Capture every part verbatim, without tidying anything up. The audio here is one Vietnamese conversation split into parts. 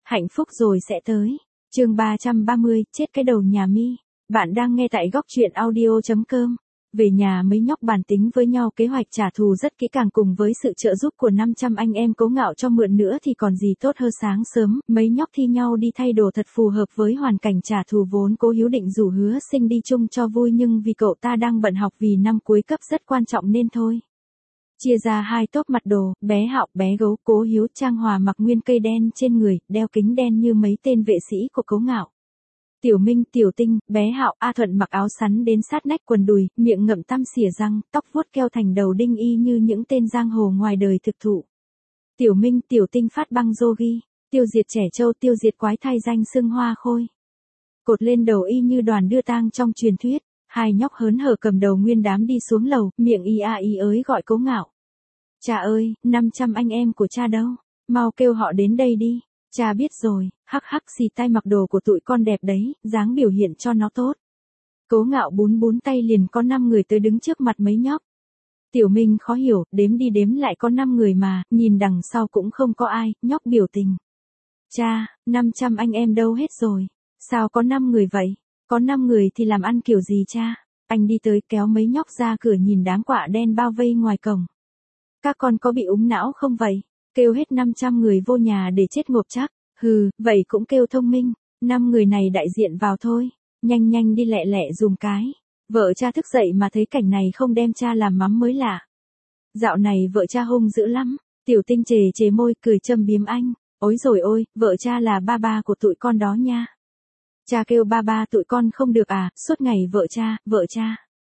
Hạnh phúc rồi sẽ tới. Chương ba trăm ba mươi, chết cái đầu nhà mi. Bạn đang nghe tại góc truyện audio chấm com. Về nhà mấy nhóc bàn tính với nhau kế hoạch trả thù rất kỹ càng, cùng với sự trợ giúp của năm trăm anh em Cố Ngạo cho mượn nữa thì còn gì tốt hơn. Sáng sớm, mấy nhóc thi nhau đi thay đồ thật phù hợp với hoàn cảnh trả thù, vốn Cố Hiếu định rủ Hứa Sinh đi chung cho vui, nhưng vì cậu ta đang bận học vì năm cuối cấp rất quan trọng nên thôi. Chia ra hai tốp mặc đồ, bé Hạo, bé Gấu. Cố Hiếu trang hòa mặc nguyên cây đen trên người, đeo kính đen như mấy tên vệ sĩ của Cố Ngạo. Tiểu Minh, Tiểu Tinh, bé Hạo, A Thuận mặc áo sắn đến sát nách quần đùi, miệng ngậm tăm xỉa răng, tóc vuốt keo thành đầu đinh y như những tên giang hồ ngoài đời thực thụ. Tiểu Minh, Tiểu Tinh phát băng yogi, tiêu diệt trẻ trâu, tiêu diệt quái thai danh xưng Hoa Khôi. Cột lên đầu y như đoàn đưa tang trong truyền thuyết. Hai nhóc hớn hở cầm đầu nguyên đám đi xuống lầu, miệng y a y ới gọi Cố Ngạo. Cha ơi, năm trăm anh em của cha đâu? Mau kêu họ đến đây đi. Cha biết rồi, hắc hắc, xì tay, mặc đồ của tụi con đẹp đấy, dáng biểu hiện cho nó tốt. Cố Ngạo bún bún tay, liền có năm người tới đứng trước mặt mấy nhóc. Tiểu Minh khó hiểu, đếm đi đếm lại có năm người mà, nhìn đằng sau cũng không có ai. Nhóc biểu tình. Cha, năm trăm anh em đâu hết rồi? Sao có năm người vậy? Có năm người thì làm ăn kiểu gì cha? Anh đi tới kéo mấy nhóc ra cửa, nhìn đám quạ đen bao vây ngoài cổng. Các con có bị úng não không vậy? Kêu hết năm trăm người vô nhà để chết ngộp chắc. Hừ, vậy cũng kêu thông minh. Năm người này đại diện vào thôi. Nhanh nhanh đi lẹ lẹ dùm cái. Vợ cha thức dậy mà thấy cảnh này không đem cha làm mắm mới lạ. Dạo này vợ cha hung dữ lắm. Tiểu Tinh chề chề môi cười châm biếm anh. Ôi rồi ôi, vợ cha là ba ba của tụi con đó nha. Cha kêu ba ba tụi con không được à, suốt ngày vợ cha, vợ cha.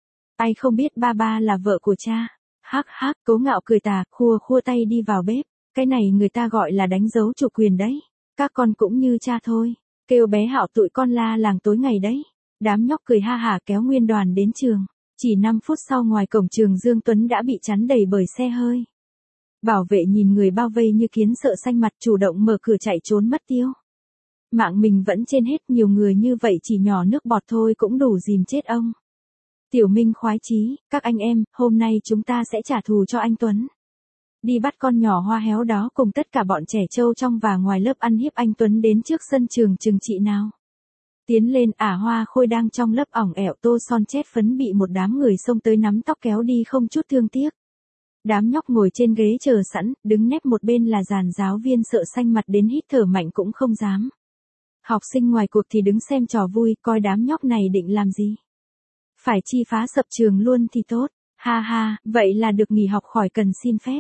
Ai không biết ba ba là vợ của cha. Hắc hắc, Cố Ngạo cười tà, khua khua tay đi vào bếp. Cái này người ta gọi là đánh dấu chủ quyền đấy. Các con cũng như cha thôi. Kêu bé Hạo tụi con la làng tối ngày đấy. Đám nhóc cười ha hả kéo nguyên đoàn đến trường. Chỉ năm phút sau, ngoài cổng trường Dương Tuấn đã bị chắn đầy bởi xe hơi. Bảo vệ nhìn người bao vây như kiến sợ xanh mặt, chủ động mở cửa chạy trốn mất tiêu. Mạng mình vẫn trên hết, nhiều người như vậy chỉ nhỏ nước bọt thôi cũng đủ dìm chết ông. Tiểu Minh khoái chí, các anh em, hôm nay chúng ta sẽ trả thù cho anh Tuấn. Đi bắt con nhỏ Hoa Héo đó cùng tất cả bọn trẻ trâu trong và ngoài lớp ăn hiếp anh Tuấn đến trước sân trường trừng trị nào. Tiến lên, ả Hoa Khôi đang trong lớp ỏng ẻo tô son chét phấn bị một đám người xông tới nắm tóc kéo đi không chút thương tiếc. Đám nhóc ngồi trên ghế chờ sẵn, đứng nép một bên là dàn giáo viên sợ xanh mặt đến hít thở mạnh cũng không dám. Học sinh ngoài cuộc thì đứng xem trò vui, coi đám nhóc này định làm gì. Phải chi phá sập trường luôn thì tốt. Ha ha, vậy là được nghỉ học khỏi cần xin phép.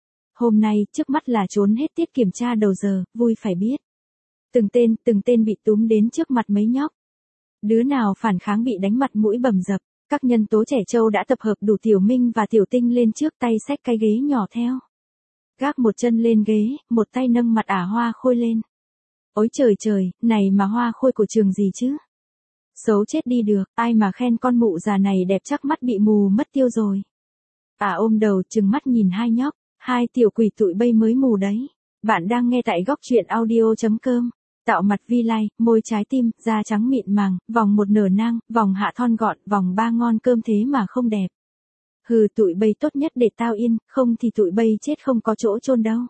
Hôm nay, trước mắt là trốn hết tiết kiểm tra đầu giờ, vui phải biết. Từng tên, từng tên bị túm đến trước mặt mấy nhóc. Đứa nào phản kháng bị đánh mặt mũi bầm dập. Các nhân tố trẻ trâu đã tập hợp đủ. Tiểu Minh và Tiểu Tinh lên trước, tay xách cái ghế nhỏ theo. Gác một chân lên ghế, một tay nâng mặt ả Hoa Khôi lên. Ôi trời trời, này mà Hoa Khôi của trường gì chứ? Xấu chết đi được, ai mà khen con mụ già này đẹp chắc mắt bị mù mất tiêu rồi. Ả ôm đầu trừng mắt nhìn hai nhóc, hai tiểu quỷ tụi bay mới mù đấy. Bạn đang nghe tại góc truyện audio chấm com. Tạo mặt vi lai, môi trái tim, da trắng mịn màng, vòng một nở nang, vòng hạ thon gọn, vòng ba ngon cơm thế mà không đẹp. Hừ, tụi bay tốt nhất để tao yên, không thì tụi bay chết không có chỗ chôn đâu.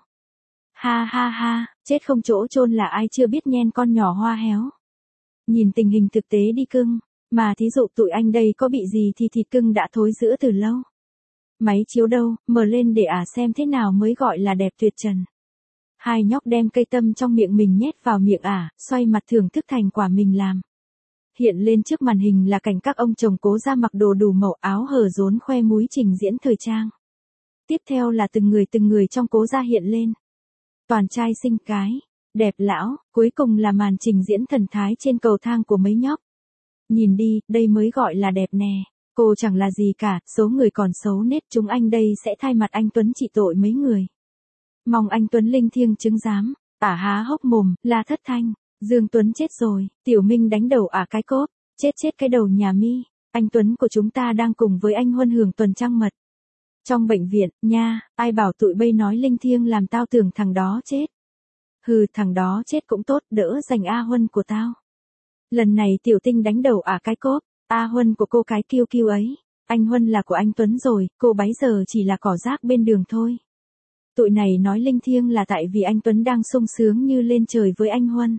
Ha ha ha, chết không chỗ chôn là ai chưa biết nhen con nhỏ Hoa Héo. Nhìn tình hình thực tế đi cưng, mà thí dụ tụi anh đây có bị gì thì thịt cưng đã thối rữa từ lâu. Máy chiếu đâu, mở lên để ả xem thế nào mới gọi là đẹp tuyệt trần. Hai nhóc đem cây tâm trong miệng mình nhét vào miệng ả, xoay mặt thưởng thức thành quả mình làm. Hiện lên trước màn hình là cảnh các ông chồng Cố ra mặc đồ đủ màu, áo hở rốn khoe múi trình diễn thời trang. Tiếp theo là từng người từng người trong Cố ra hiện lên. Toàn trai xinh gái, đẹp lão, cuối cùng là màn trình diễn thần thái trên cầu thang của mấy nhóc. Nhìn đi, đây mới gọi là đẹp nè. Cô chẳng là gì cả, số người còn xấu nết, chúng anh đây sẽ thay mặt anh Tuấn trị tội mấy người. Mong anh Tuấn linh thiêng chứng giám. Ả há hốc mồm, la thất thanh. Dương Tuấn chết rồi. Tiểu Minh đánh đầu ả cái cốp. Chết chết cái đầu nhà mi. Anh Tuấn của chúng ta đang cùng với anh Huân hưởng tuần trăng mật. Trong bệnh viện, nha, ai bảo tụi bay nói linh thiêng làm tao tưởng thằng đó chết. Hừ, thằng đó chết cũng tốt, đỡ dành A Huân của tao. Lần này Tiểu Tinh đánh đầu ả cái cốp. A Huân của cô cái kiêu kiêu ấy. Anh Huân là của anh Tuấn rồi, cô bấy giờ chỉ là cỏ rác bên đường thôi. Tụi này nói linh thiêng là tại vì anh Tuấn đang sung sướng như lên trời với anh Huân.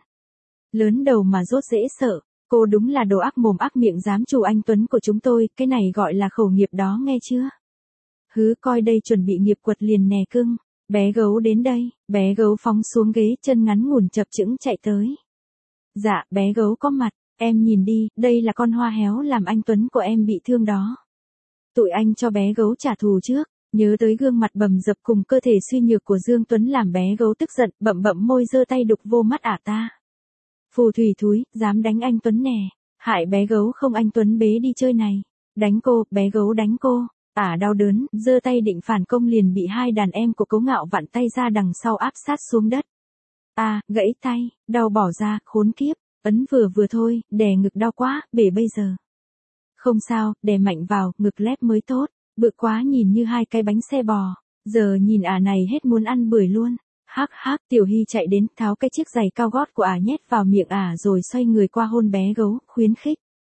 Lớn đầu mà dốt dễ sợ, cô đúng là đồ ác mồm ác miệng dám chù anh Tuấn của chúng tôi, cái này gọi là khẩu nghiệp đó nghe chưa? Hứ coi đây chuẩn bị nghiệp quật liền nè cưng, bé gấu đến đây, bé gấu phóng xuống ghế chân ngắn ngủn chập chững chạy tới. Dạ, bé gấu có mặt, em nhìn đi, đây là con hoa héo làm anh Tuấn của em bị thương đó. Tụi anh cho bé gấu trả thù trước, nhớ tới gương mặt bầm dập cùng cơ thể suy nhược của Dương Tuấn làm bé gấu tức giận, bậm bậm môi giơ tay đục vô mắt ả ta. Phù thủy thúi, dám đánh anh Tuấn nè, hại bé gấu không anh Tuấn bế đi chơi này. Đánh cô, bé gấu đánh cô, ả đau đớn, giơ tay định phản công liền bị hai đàn em của Cố Ngạo vặn tay ra đằng sau áp sát xuống đất. À, gãy tay, đau bỏ ra, khốn kiếp, ấn vừa vừa thôi, đè ngực đau quá, bể bây giờ. Không sao, đè mạnh vào, ngực lép mới tốt, bự quá nhìn như hai cái bánh xe bò, giờ nhìn ả này hết muốn ăn bưởi luôn. Hắc hắc, Tiểu Hy chạy đến, tháo cái chiếc giày cao gót của ả nhét vào miệng ả rồi xoay người qua hôn bé gấu, khuyến khích.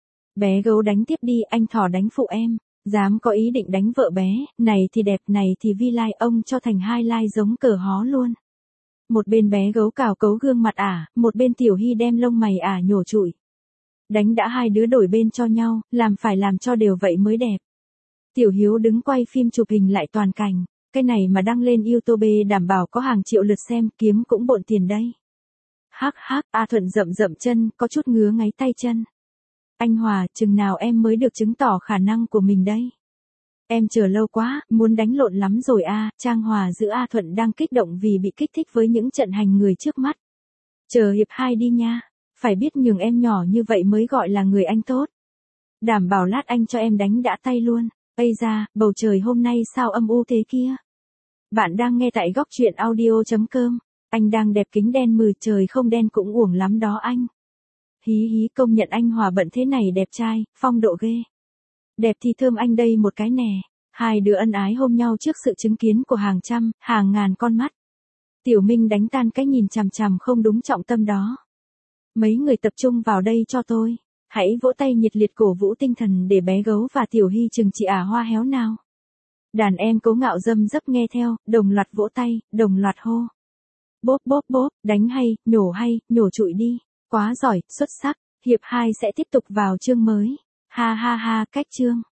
Bé gấu đánh tiếp đi, anh thỏ đánh phụ em, dám có ý định đánh vợ bé, này thì đẹp, này thì vi lai, ông cho thành hai lai giống cờ hó luôn. Một bên bé gấu cào cấu gương mặt ả, một bên Tiểu Hy đem lông mày ả nhổ trụi. Đánh đã hai đứa đổi bên cho nhau, làm phải làm cho đều vậy mới đẹp. Tiểu Hiếu đứng quay phim chụp hình lại toàn cảnh. Cái này mà đăng lên YouTube đảm bảo có hàng triệu lượt xem, kiếm cũng bộn tiền đây. Hắc hắc, A Thuận rậm rậm chân, có chút ngứa ngáy tay chân. Anh Hòa, chừng nào em mới được chứng tỏ khả năng của mình đây? Em chờ lâu quá, muốn đánh lộn lắm rồi a. Trang Hòa giữ A Thuận đang kích động vì bị kích thích với những trận hành người trước mắt. Chờ hiệp hai đi nha, phải biết nhường em nhỏ như vậy mới gọi là người anh tốt. Đảm bảo lát anh cho em đánh đã tay luôn. Ây da, bầu trời hôm nay sao âm u thế kia? Bạn đang nghe tại góc truyện audio.com. Anh đang đẹp kính đen mừ, trời không đen cũng uổng lắm đó anh. Hí hí, công nhận anh Hòa bận thế này đẹp trai, phong độ ghê. Đẹp thì thơm anh đây một cái nè. Hai đứa ân ái hôn nhau trước sự chứng kiến của hàng trăm, hàng ngàn con mắt. Tiểu Minh đánh tan cái nhìn chằm chằm không đúng trọng tâm đó. Mấy người tập trung vào đây cho tôi. Hãy vỗ tay nhiệt liệt cổ vũ tinh thần để bé gấu và Tiểu Hy chừng trị ả hoa héo nào. Đàn em Cố Ngạo dâm dấp nghe theo, đồng loạt vỗ tay, đồng loạt hô. Bốp bốp bốp, đánh hay, nhổ hay, nhổ trụi đi. Quá giỏi, xuất sắc, hiệp hai sẽ tiếp tục vào chương mới. Ha ha ha, cách chương.